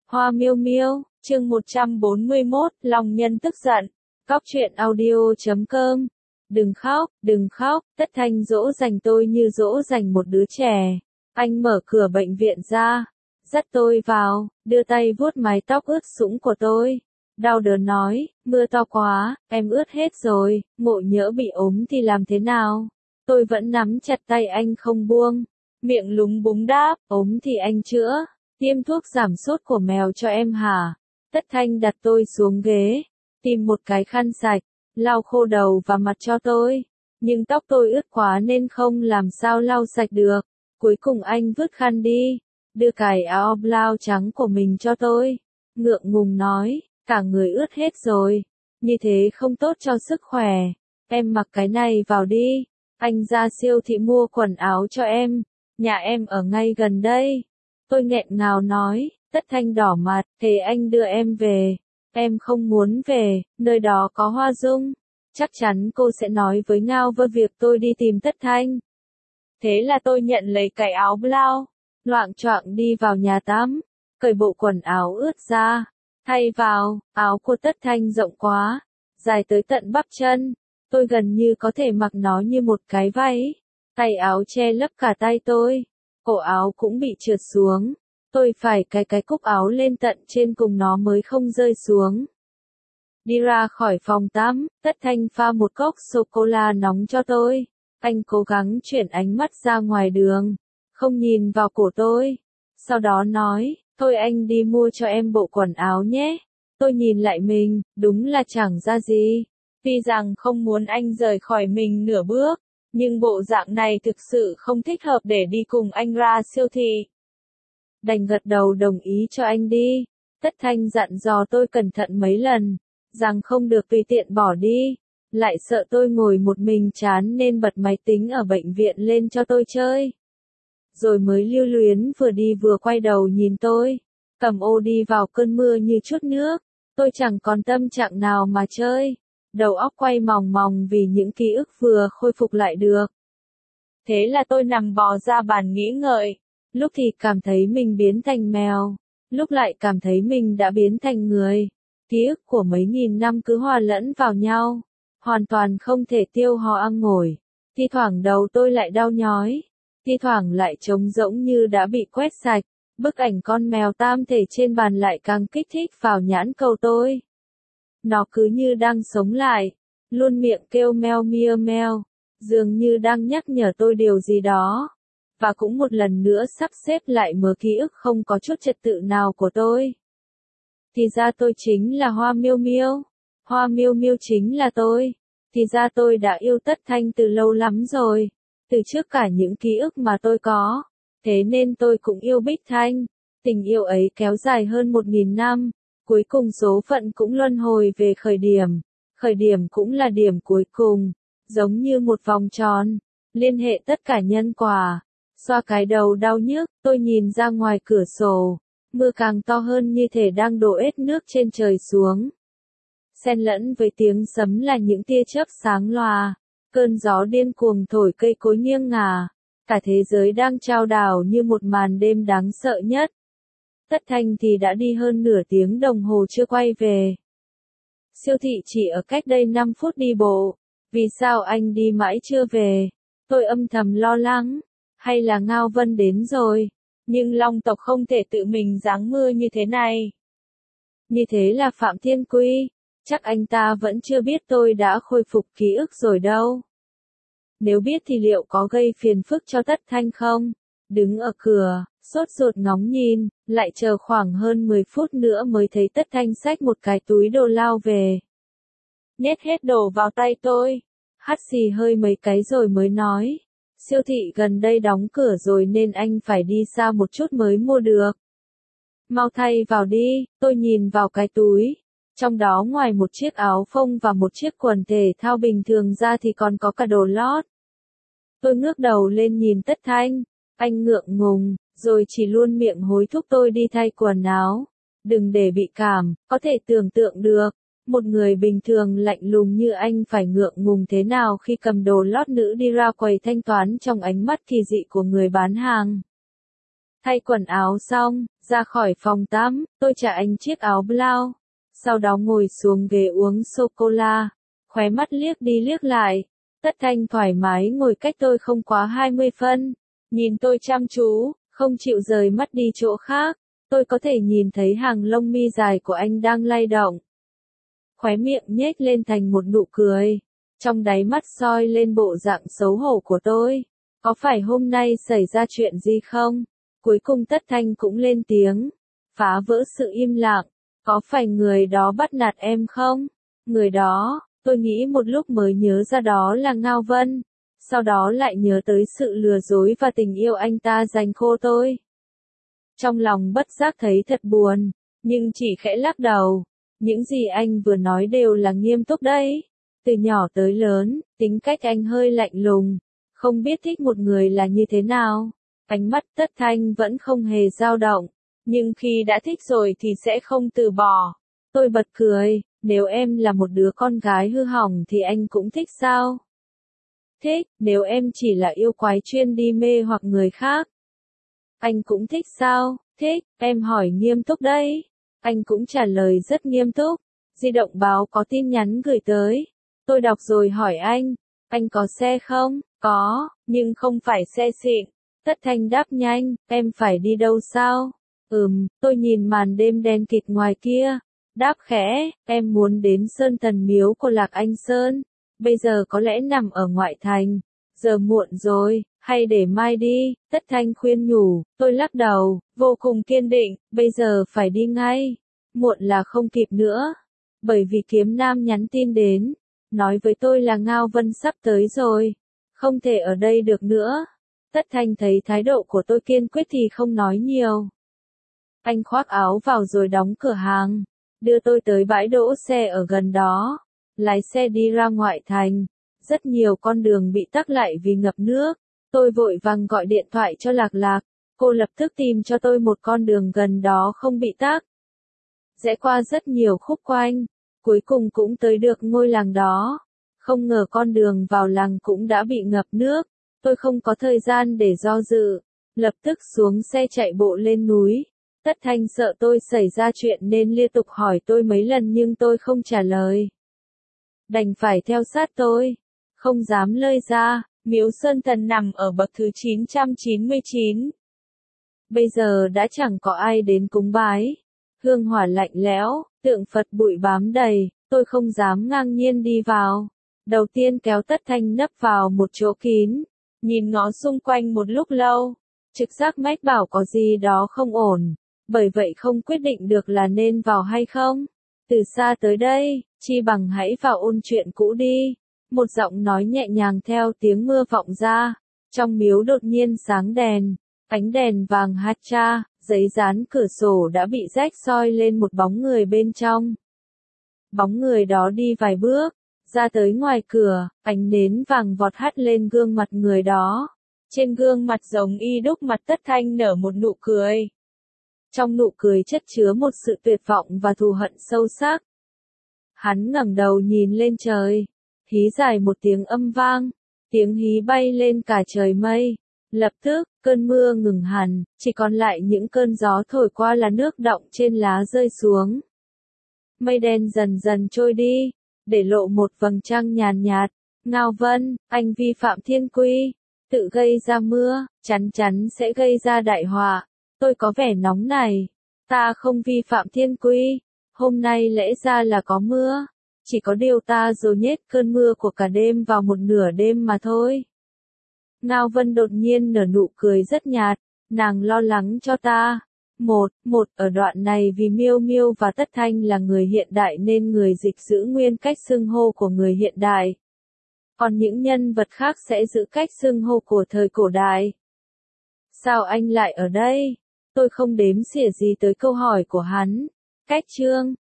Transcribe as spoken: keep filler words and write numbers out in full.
Hoa miêu miêu, chương một trăm bốn mươi mốt, lòng nhân tức giận. Cóc truyện audio chấm com. Đừng khóc, đừng khóc, Tất Thanh dỗ dành tôi như dỗ dành một đứa trẻ. Anh mở cửa bệnh viện ra, dắt tôi vào, đưa tay vuốt mái tóc ướt sũng của tôi. Đau đớn nói, mưa to quá, em ướt hết rồi, ngộ nhỡ bị ốm thì làm thế nào? Tôi vẫn nắm chặt tay anh không buông, miệng lúng búng đáp, ốm thì anh chữa. Tiêm thuốc giảm sốt của mèo cho em hả? Tất Thanh đặt tôi xuống ghế, tìm một cái khăn sạch, lau khô đầu và mặt cho tôi. Nhưng tóc tôi ướt quá nên không làm sao lau sạch được. Cuối cùng anh vứt khăn đi, đưa cái áo blau trắng của mình cho tôi. Ngượng ngùng nói, cả người ướt hết rồi, như thế không tốt cho sức khỏe. Em mặc cái này vào đi, anh ra siêu thị mua quần áo cho em, nhà em ở ngay gần đây. Tôi nghẹn ngào nói, Tất Thanh đỏ mặt, thế anh đưa em về. Em không muốn về, nơi đó có Hoa Dung. Chắc chắn cô sẽ nói với Ngao Vơ việc tôi đi tìm Tất Thanh. Thế là tôi nhận lấy cái áo blau, loạng choạng đi vào nhà tắm, cởi bộ quần áo ướt ra, thay vào. Áo của Tất Thanh rộng quá, dài tới tận bắp chân, tôi gần như có thể mặc nó như một cái váy. Tay áo che lấp cả tay tôi, cổ áo cũng bị trượt xuống, tôi phải cái cái cúc áo lên tận trên cùng nó mới không rơi xuống. Đi ra khỏi phòng tắm, Tất Thanh pha một cốc sô-cô-la nóng cho tôi. Anh cố gắng chuyển ánh mắt ra ngoài đường, không nhìn vào cổ tôi. Sau đó nói, thôi anh đi mua cho em bộ quần áo nhé. Tôi nhìn lại mình, đúng là chẳng ra gì. Tuy rằng không muốn anh rời khỏi mình nửa bước, nhưng bộ dạng này thực sự không thích hợp để đi cùng anh ra siêu thị. Đành gật đầu đồng ý cho anh đi. Tất Thanh dặn dò tôi cẩn thận mấy lần, rằng không được tùy tiện bỏ đi. Lại sợ tôi ngồi một mình chán nên bật máy tính ở bệnh viện lên cho tôi chơi. Rồi mới lưu luyến vừa đi vừa quay đầu nhìn tôi. Cầm ô đi vào cơn mưa như chút nước. Tôi chẳng còn tâm trạng nào mà chơi. Đầu óc quay mòng mòng vì những ký ức vừa khôi phục lại được. Thế là tôi nằm bò ra bàn nghĩ ngợi. Lúc thì cảm thấy mình biến thành mèo. Lúc lại cảm thấy mình đã biến thành người. Ký ức của mấy nghìn năm cứ hòa lẫn vào nhau. Hoàn toàn không thể tiêu hóa ngồi. Thi thoảng đầu tôi lại đau nhói. Thi thoảng lại trống rỗng như đã bị quét sạch. Bức ảnh con mèo tam thể trên bàn lại càng kích thích vào nhãn cầu tôi. Nó cứ như đang sống lại, luôn miệng kêu meo meo meo, dường như đang nhắc nhở tôi điều gì đó. Và cũng một lần nữa sắp xếp lại mớ ký ức không có chút trật tự nào của tôi. Thì ra tôi chính là Hoa miêu miêu. Hoa miêu miêu chính là tôi. Thì ra tôi đã yêu Tất Thanh từ lâu lắm rồi. Từ trước cả những ký ức mà tôi có. Thế nên tôi cũng yêu Bích Thanh. Tình yêu ấy kéo dài hơn một nghìn năm. Cuối cùng số phận cũng luân hồi về khởi điểm. Khởi điểm cũng là điểm cuối cùng. Giống như một vòng tròn. Liên hệ tất cả nhân quả. Xoa cái đầu đau nhức, tôi nhìn ra ngoài cửa sổ. Mưa càng to hơn như thể đang đổ ết nước trên trời xuống. Xen lẫn với tiếng sấm là những tia chớp sáng loà. Cơn gió điên cuồng thổi cây cối nghiêng ngả. Cả thế giới đang chao đảo như một màn đêm đáng sợ nhất. Tất Thanh thì đã đi hơn nửa tiếng đồng hồ chưa quay về. Siêu thị chỉ ở cách đây năm phút đi bộ. Vì sao anh đi mãi chưa về? Tôi âm thầm lo lắng. Hay là Ngao Vân đến rồi? Nhưng Long tộc không thể tự mình giáng mưa như thế này. Như thế là Phạm Thiên Quy. Chắc anh ta vẫn chưa biết tôi đã khôi phục ký ức rồi đâu. Nếu biết thì liệu có gây phiền phức cho Tất Thanh không? Đứng ở cửa, sốt ruột ngóng nhìn, lại chờ khoảng hơn mười phút nữa mới thấy Tất Thanh xách một cái túi đồ lao về. Nhét hết đồ vào tay tôi, hắt xì hơi mấy cái rồi mới nói. Siêu thị gần đây đóng cửa rồi nên anh phải đi xa một chút mới mua được. Mau thay vào đi, tôi nhìn vào cái túi. Trong đó ngoài một chiếc áo phông và một chiếc quần thể thao bình thường ra thì còn có cả đồ lót. Tôi ngước đầu lên nhìn Tất Thanh, anh ngượng ngùng, rồi chỉ luôn miệng hối thúc tôi đi thay quần áo. Đừng để bị cảm, có thể tưởng tượng được, một người bình thường lạnh lùng như anh phải ngượng ngùng thế nào khi cầm đồ lót nữ đi ra quầy thanh toán trong ánh mắt kỳ dị của người bán hàng. Thay quần áo xong, ra khỏi phòng tắm, tôi trả anh chiếc áo blau. Sau đó ngồi xuống ghế uống sô-cô-la, khóe mắt liếc đi liếc lại. Tất Thanh thoải mái ngồi cách tôi không quá hai mươi phân, nhìn tôi chăm chú, không chịu rời mắt đi chỗ khác. Tôi có thể nhìn thấy hàng lông mi dài của anh đang lay động. Khóe miệng nhếch lên thành một nụ cười, trong đáy mắt soi lên bộ dạng xấu hổ của tôi. Có phải hôm nay xảy ra chuyện gì không? Cuối cùng Tất Thanh cũng lên tiếng, phá vỡ sự im lặng. Có phải người đó bắt nạt em không? Người đó, tôi nghĩ một lúc mới nhớ ra đó là Ngao Vân. Sau đó lại nhớ tới sự lừa dối và tình yêu anh ta dành cô tôi. Trong lòng bất giác thấy thật buồn, nhưng chỉ khẽ lắc đầu. Những gì anh vừa nói đều là nghiêm túc đấy. Từ nhỏ tới lớn, tính cách anh hơi lạnh lùng, không biết thích một người là như thế nào. Ánh mắt Tất Thanh vẫn không hề dao động, nhưng khi đã thích rồi thì sẽ không từ bỏ. Tôi bật cười, nếu em là một đứa con gái hư hỏng thì anh cũng thích sao? Thích, nếu em chỉ là yêu quái chuyên đi mê hoặc người khác. Anh cũng thích sao? Thích, em hỏi nghiêm túc đấy. Anh cũng trả lời rất nghiêm túc. Di động báo có tin nhắn gửi tới. Tôi đọc rồi hỏi anh, anh có xe không? Có, nhưng không phải xe xịn. Tất Thanh đáp nhanh, em phải đi đâu sao? Ừm, tôi nhìn màn đêm đen kịt ngoài kia. Đáp khẽ, em muốn đến Sơn Thần Miếu của Lạc Anh Sơn. Bây giờ có lẽ nằm ở ngoại thành. Giờ muộn rồi, hay để mai đi, Tất Thanh khuyên nhủ. Tôi lắc đầu, vô cùng kiên định, bây giờ phải đi ngay. Muộn là không kịp nữa. Bởi vì Kiếm Nam nhắn tin đến, nói với tôi là Ngao Vân sắp tới rồi. Không thể ở đây được nữa. Tất Thanh thấy thái độ của tôi kiên quyết thì không nói nhiều. Anh khoác áo vào rồi đóng cửa hàng, đưa tôi tới bãi đỗ xe ở gần đó, lái xe đi ra ngoại thành. Rất nhiều con đường bị tắc lại vì ngập nước. Tôi vội vàng gọi điện thoại cho Lạc Lạc, cô lập tức tìm cho tôi một con đường gần đó không bị tắc. Rẽ qua rất nhiều khúc quanh, cuối cùng cũng tới được ngôi làng đó. Không ngờ con đường vào làng cũng đã bị ngập nước. Tôi không có thời gian để do dự, lập tức xuống xe chạy bộ lên núi. Tất Thanh sợ tôi xảy ra chuyện nên liên tục hỏi tôi mấy lần nhưng tôi không trả lời. Đành phải theo sát tôi, không dám lơi ra. Miếu Sơn Thần nằm ở bậc thứ chín trăm chín mươi chín. Bây giờ đã chẳng có ai đến cúng bái. Hương hỏa lạnh lẽo, tượng Phật bụi bám đầy, tôi không dám ngang nhiên đi vào. Đầu tiên kéo Tất Thanh nấp vào một chỗ kín, nhìn ngó xung quanh một lúc lâu. Trực giác mách bảo có gì đó không ổn, bởi vậy không quyết định được là nên vào hay không. Từ xa tới đây, chi bằng hãy vào ôn chuyện cũ đi. Một giọng nói nhẹ nhàng theo tiếng mưa vọng ra. Trong miếu đột nhiên sáng đèn, ánh đèn vàng hát cha, giấy dán cửa sổ đã bị rách soi lên một bóng người bên trong. Bóng người đó đi vài bước, ra tới ngoài cửa, ánh nến vàng vọt hắt lên gương mặt người đó. Trên gương mặt giống y đúc mặt Tất Thanh nở một nụ cười. Trong nụ cười chất chứa một sự tuyệt vọng và thù hận sâu sắc. Hắn ngẩng đầu nhìn lên trời, hí dài một tiếng âm vang, tiếng hí bay lên cả trời mây. Lập tức, cơn mưa ngừng hẳn, chỉ còn lại những cơn gió thổi qua là nước đọng trên lá rơi xuống. Mây đen dần dần trôi đi, để lộ một vầng trăng nhàn nhạt. Ngao Vân, anh vi phạm thiên quy, tự gây ra mưa, chắn chắn sẽ gây ra đại họa. Tôi có vẻ nóng này. Ta không vi phạm thiên quy. Hôm nay lẽ ra là có mưa. Chỉ có điều ta rồi nhét cơn mưa của cả đêm vào một nửa đêm mà thôi. Ngao Vân đột nhiên nở nụ cười rất nhạt. Nàng lo lắng cho ta. Một, một, ở đoạn này vì Miêu Miêu và Tất Thanh là người hiện đại nên người dịch giữ nguyên cách xưng hô của người hiện đại. Còn những nhân vật khác sẽ giữ cách xưng hô của thời cổ đại. Sao anh lại ở đây? Tôi không đếm xỉa gì tới câu hỏi của hắn. Cách chương